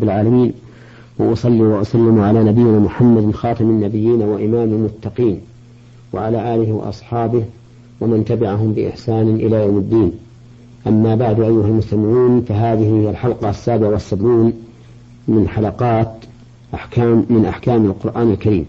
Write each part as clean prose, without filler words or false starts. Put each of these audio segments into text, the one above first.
العالمين، وأصلي وأسلم على نبينا محمد خاتم النبيين وإمام المتقين، وعلى آله وأصحابه ومن تبعهم بإحسان إلى يوم الدين. أما بعد أيها المستمعون، فهذه هي الحلقة 77 من حلقات أحكام القرآن الكريم.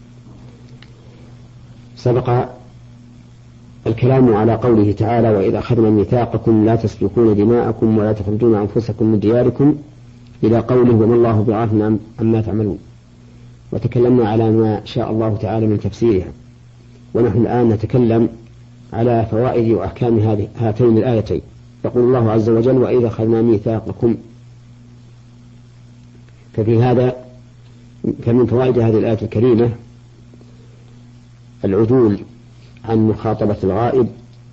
سبق الكلام على قوله تعالى: وإذا أخذنا ميثاقكم لا تسفكون دماءكم ولا تخرجون أنفسكم من دياركم، إلى قوله: وما الله بغافل عما تعملون. وتكلمنا على ما شاء الله تعالى من تفسيرها، ونحن الآن نتكلم على فوائد وأحكام هاتين الآيتين. يقول الله عز وجل: وإذا أخذنا ميثاقكم. فمن فوائد هذه الآية الكريمة العدول عن مخاطبة الغائب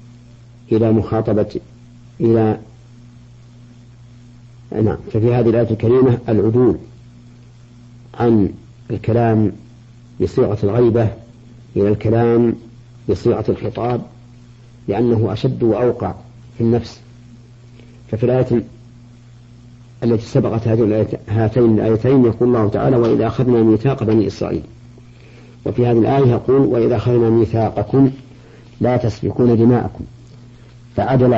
ففي هذه الآية الكريمة العدول عن الكلام بصيغة الغيبة إلى الكلام بصيغة الخطاب، لأنه أشد وأوقع في النفس. ففي الآية التي سبقت هاتين الآيتين يقول الله تعالى: وإذا أخذنا ميثاق بني إسرائيل. وفي هذه الآية يقول: وإذا أخذنا ميثاقكم لا تسفكون دماءكم. فعدل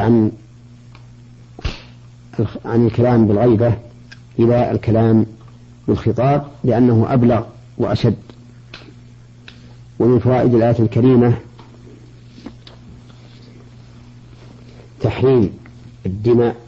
عن الكلام بالغيبة إلى الكلام بالخطاب، لأنه أبلغ وأشد. ومن فوائد الآية الكريمة تحريم الدماء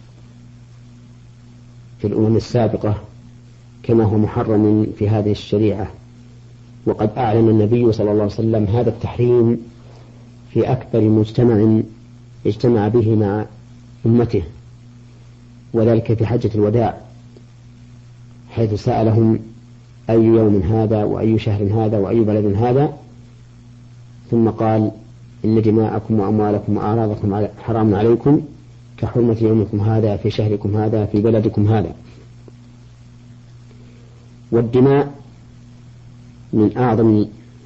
في الأمم السابقة كما هو محرم في هذه الشريعة. وقد أعلن النبي صلى الله عليه وسلم هذا التحريم في أكبر مجتمع اجتمع به مع أمته، وذلك في حجة الوداع، حيث سألهم: أي يوم هذا، وأي شهر هذا، وأي بلد هذا؟ ثم قال: إن دماءكم وأموالكم وأعراضكم حرام عليكم كحرمة يومكم هذا في شهركم هذا في بلدكم هذا. والدماء من أعظم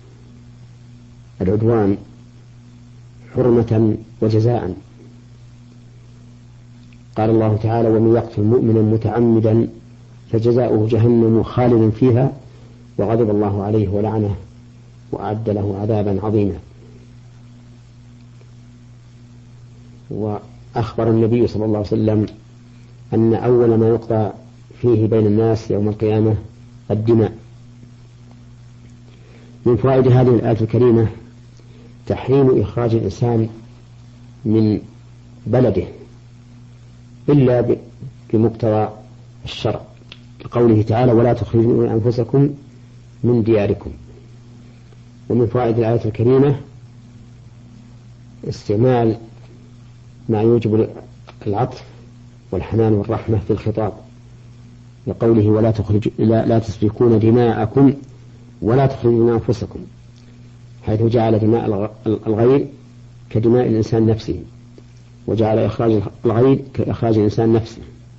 العدوان حرمة وجزاء. قال الله تعالى: ومن يقتل مؤمنا متعمدا فجزاؤه جهنم خالدا فيها وغضب الله عليه ولعنه وأعد له عذابا عظيما. وأخبر النبي صلى الله عليه وسلم أن أول ما يقضى فيه بين الناس يوم القيامة الدماء. من فوائد هذه الآية الكريمة تحريم إخراج الإنسان من بلده إلا بمقتضى الشرع، لقوله تعالى: ولا تخرجوا أنفسكم من دياركم. ومن فوائد الآية الكريمة استعمال ما يوجب العطف والحنان والرحمة في الخطاب، لقوله: لا تسفكون دماءكم ولا تخرجون أنفسكم، حيث جعل دماء الغير كدماء الإنسان نفسه، وجعل إخراج الغير كإخراج الإنسان نفسه.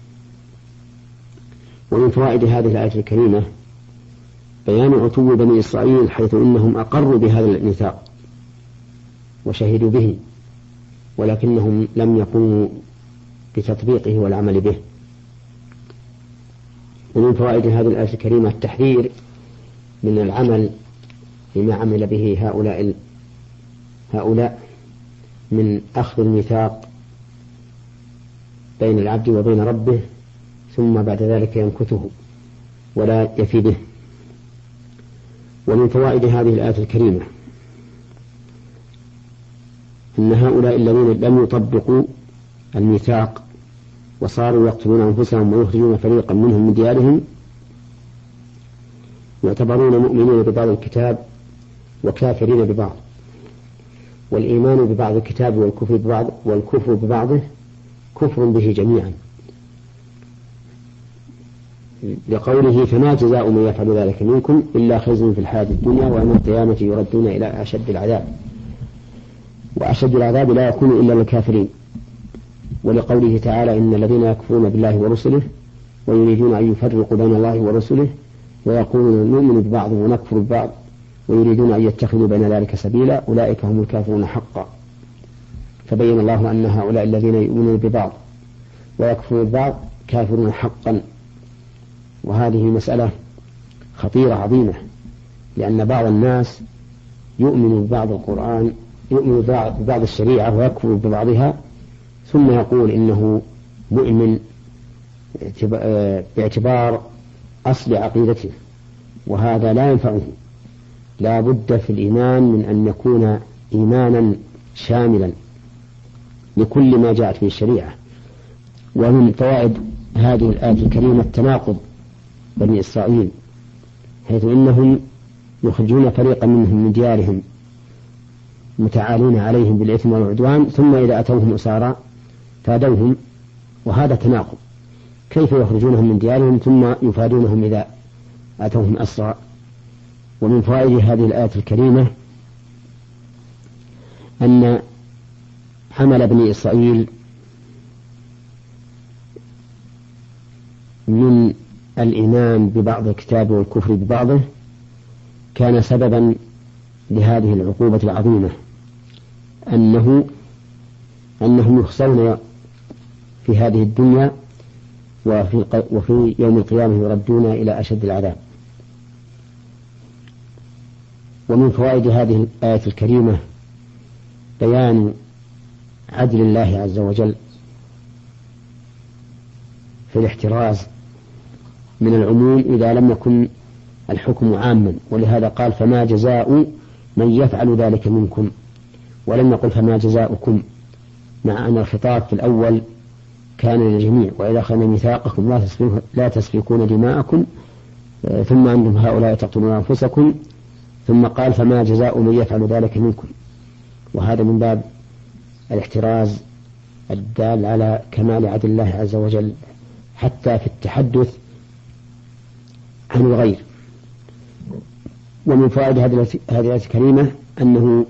ومن فوائد هذه الآية الكريمة بيان عتو بني إسرائيل، حيث إنهم أقروا بهذا الميثاق وشهدوا به، ولكنهم لم يقوموا بتطبيقه والعمل به. ومن فوائد هذه الآية الكريمة التحذير من العمل بما عمل به هؤلاء من أخذ الميثاق بين العبد وبين ربه ثم بعد ذلك يمكثه ولا يفي به. ومن فوائد هذه الآية الكريمة أن هؤلاء الذين لم يطبقوا الميثاق وصاروا يقتلون أنفسهم ويخرجون فريقا منهم من ديارهم يعتبرون مؤمنين ببعض الكتاب وكافرين ببعض. والإيمان ببعض الكتاب والكفر ببعضه كفر به جميعا، لقوله: فما جزاء من يفعل ذلك منكم إلا خزي في الحياة الدنيا ويوم القيامة يردون إلى أشد العذاب، وأشد العذاب لا يكون إلا للكافرين. ولقوله تعالى: إن الذين يكفرون بالله ورسله ويريدون أن يفرقوا بين الله ورسله ويقولون نؤمن ببعض ونكفر ببعض ويريدون أن يتخذوا بين ذلك سبيلا أولئك هم الكافرون حقا. فبين الله أن هؤلاء الذين يؤمنون ببعض ويكفرون ببعض كافرون حقا، وهذه مسألة خطيرة عظيمة، لأن بعض الناس يؤمن ببعض القرآن، يؤمن ببعض الشريعة ويكفر ببعضها، ثم يقول إنه مؤمن باعتبار أصل عقيدته، وهذا لا ينفعه. لا بد في الإيمان من أن يكون إيمانا شاملا لكل ما جاءت به الشريعة. ومن فوائد هذه الآية الكريمة تناقض بني إسرائيل، حيث إنهم يخرجون فريقا منهم من ديارهم متعالين عليهم بالإثم والعدوان، ثم إذا أتوهم أسارى فادوهم، وهذا تناقض. كيف يخرجونهم من ديارهم ثم يفادونهم إذا أتوهم أسرى؟ ومن فوائد هذه الآية الكريمة أن عمل بني إسرائيل من الإيمان ببعض الكتاب والكفر ببعضه كان سببا لهذه العقوبة العظيمة، أنهم يخسرون في هذه الدنيا، وفي يوم القيامة يردون إلى أشد العذاب. ومن فوائد هذه الآية الكريمة بيان عدل الله عز وجل في الاحتراز من العموم إذا لم يكن الحكم عاما، ولهذا قال فما جزاء من يفعل ذلك منكم، ولم يقل فما جزاؤكم، مع أن الخطاب في الأول كان للجميع، وإذا أخذنا ميثاقكم لا تسفكون دماءكم ثم أنتم هؤلاء تقتلون أنفسكم، ثم قال فما جزاء من يفعل ذلك منكم، وهذا من باب الاحتراز الدال على كمال عدل الله عز وجل حتى في التحدث عن الغير. ومن فوائد هذه الآية الكريمة أنه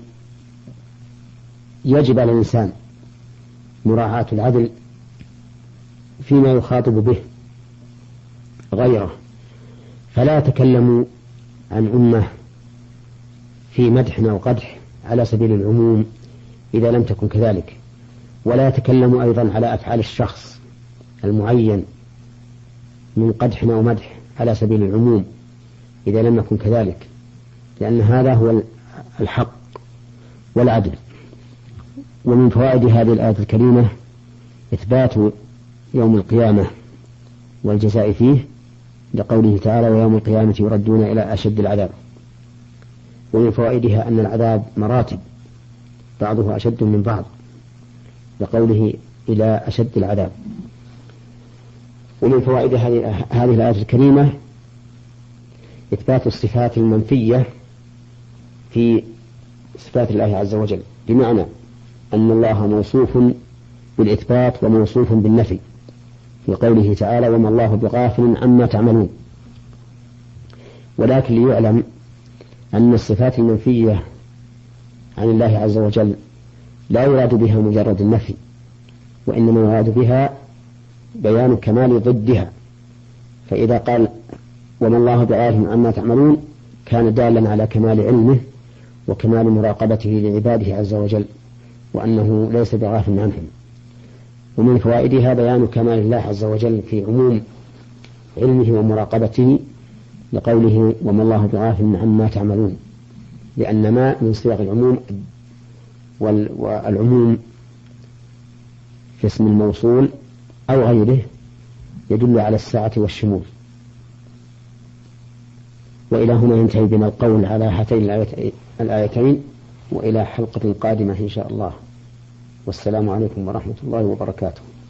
يجب على الإنسان مراعاة العدل فيما يخاطب به غيره، فلا يتكلم عن أمة في مدح أو قدح على سبيل العموم إذا لم تكن كذلك، ولا يتكلم أيضا على أفعال الشخص المعين من قدح أو مدح على سبيل العموم إذا لم يكن كذلك، لأن هذا هو الحق والعدل. ومن فوائد هذه الآية الكريمة إثبات يوم القيامة والجزاء فيه، لقوله تعالى ويوم القيامة يردون إلى أشد العذاب. ومن فوائدها أن العذاب مراتب بعضها أشد من بعض، لقوله إلى أشد العذاب. ومن فوائد هذه الآية الكريمة إثبات الصفات المنفية في صفات الله عز وجل، بمعنى أن الله موصوف بالإثبات وموصوف بالنفي، في قوله تعالى وما الله بغافل عما تعملون. ولكن ليعلم أن الصفات المنفية عن الله عز وجل لا يراد بها مجرد النفي، وإنما يراد بها بيان كمال ضدها، فإذا قال وما الله بغافل عما تعملون كان دالا على كمال علمه وكمال مراقبته لعباده عز وجل، وأنه ليس بغافل عنهم. ومن فوائدها بيان كمال الله عز وجل في عموم علمه ومراقبته، لقوله وما الله بغافل عما تعملون، لأن ما من صيغ العموم، والعموم في اسم الموصول أو غيره يدل على السعة والشمول. وإلى هنا ينتهي بنا القول على هاتين الآيتين، وإلى حلقة قادمة إن شاء الله، والسلام عليكم ورحمة الله وبركاته.